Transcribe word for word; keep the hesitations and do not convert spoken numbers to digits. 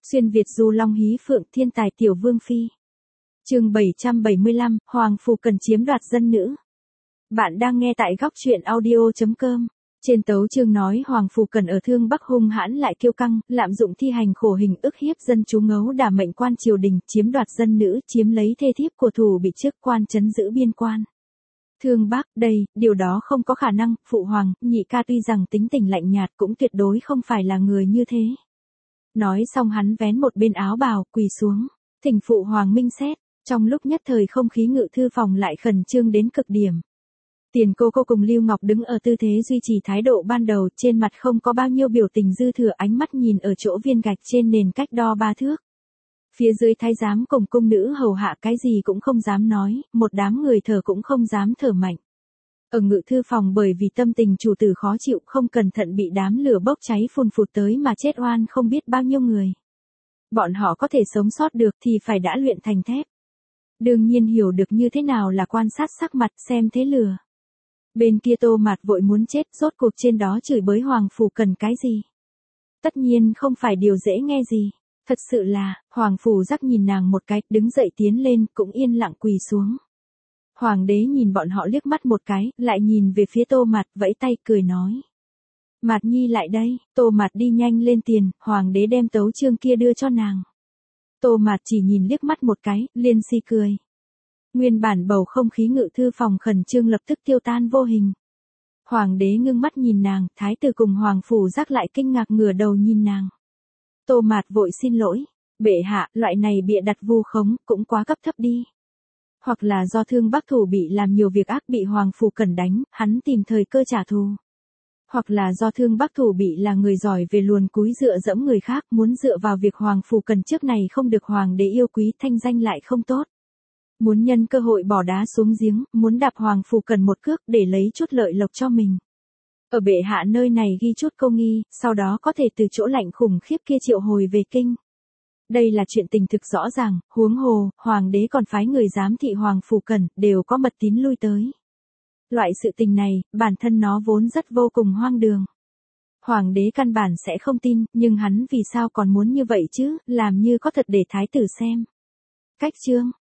Xuyên Việt du long hí phượng thiên tài tiểu vương phi. Chương bảy trăm bảy mươi lăm, Hoàng Phủ Cần chiếm đoạt dân nữ. Bạn đang nghe tại góc truyện audio chấm com. Trên tấu chương nói Hoàng Phủ Cần ở Thương Bắc hung hãn lại kiêu căng, lạm dụng thi hành khổ hình ức hiếp dân chúng, ngấu đả mệnh quan triều đình, chiếm đoạt dân nữ, chiếm lấy thê thiếp của thủ bị chức quan trấn giữ biên quan. Thương Bắc, đây, điều đó không có khả năng, phụ hoàng, nhị ca tuy rằng tính tình lạnh nhạt cũng tuyệt đối không phải là người như thế. Nói xong hắn vén một bên áo bào, quỳ xuống, thỉnh phụ hoàng minh xét. Trong lúc nhất thời không khí ngự thư phòng lại khẩn trương đến cực điểm. Tiền cô cô cùng Lưu Ngọc đứng ở tư thế duy trì thái độ ban đầu, trên mặt không có bao nhiêu biểu tình dư thừa, ánh mắt nhìn ở chỗ viên gạch trên nền cách đo ba thước. Phía dưới thái giám cùng cung nữ hầu hạ cái gì cũng không dám nói, một đám người thở cũng không dám thở mạnh. Ở ngự thư phòng bởi vì tâm tình chủ tử khó chịu, không cẩn thận bị đám lửa bốc cháy phun phụt tới mà chết oan không biết bao nhiêu người. Bọn họ có thể sống sót được thì phải đã luyện thành thép. Đương nhiên hiểu được như thế nào là quan sát sắc mặt, xem thế lừa. Bên kia Tô Mạt vội muốn chết, rốt cuộc trên đó chửi bới Hoàng Phủ Cần cái gì. Tất nhiên không phải điều dễ nghe gì. Thật sự là, Hoàng Phủ Giác nhìn nàng một cái, đứng dậy tiến lên, cũng yên lặng quỳ xuống. Hoàng đế nhìn bọn họ liếc mắt một cái, lại nhìn về phía Tô Mạt, vẫy tay cười nói. Mạt nhi lại đây. Tô Mạt đi nhanh lên tiền, Hoàng đế đem tấu chương kia đưa cho nàng. Tô Mạt chỉ nhìn liếc mắt một cái, liền si cười. Nguyên bản bầu không khí ngự thư phòng khẩn trương lập tức tiêu tan vô hình. Hoàng đế ngưng mắt nhìn nàng, thái tử cùng Hoàng Phủ Giác lại kinh ngạc ngửa đầu nhìn nàng. Tô Mạt vội xin lỗi. Bệ hạ, loại này bịa đặt vu khống, cũng quá cấp thấp đi. Hoặc là do Thương Bắc thủ bị làm nhiều việc ác bị Hoàng Phủ Cần đánh, hắn tìm thời cơ trả thù. Hoặc là do Thương Bắc thủ bị là người giỏi về luồn cúi dựa dẫm người khác, muốn dựa vào việc Hoàng Phủ Cần trước này không được hoàng đế yêu quý, thanh danh lại không tốt. Muốn nhân cơ hội bỏ đá xuống giếng, muốn đạp Hoàng Phủ Cần một cước để lấy chút lợi lộc cho mình. Ở bệ hạ nơi này ghi chút câu nghi, sau đó có thể từ chỗ lạnh khủng khiếp kia triệu hồi về kinh. Đây là chuyện tình thực rõ ràng, huống hồ, hoàng đế còn phái người giám thị Hoàng Phủ Cần, đều có mật tín lui tới. Loại sự tình này, bản thân nó vốn rất vô cùng hoang đường. Hoàng đế căn bản sẽ không tin, nhưng hắn vì sao còn muốn như vậy chứ, làm như có thật để thái tử xem. Cách chương,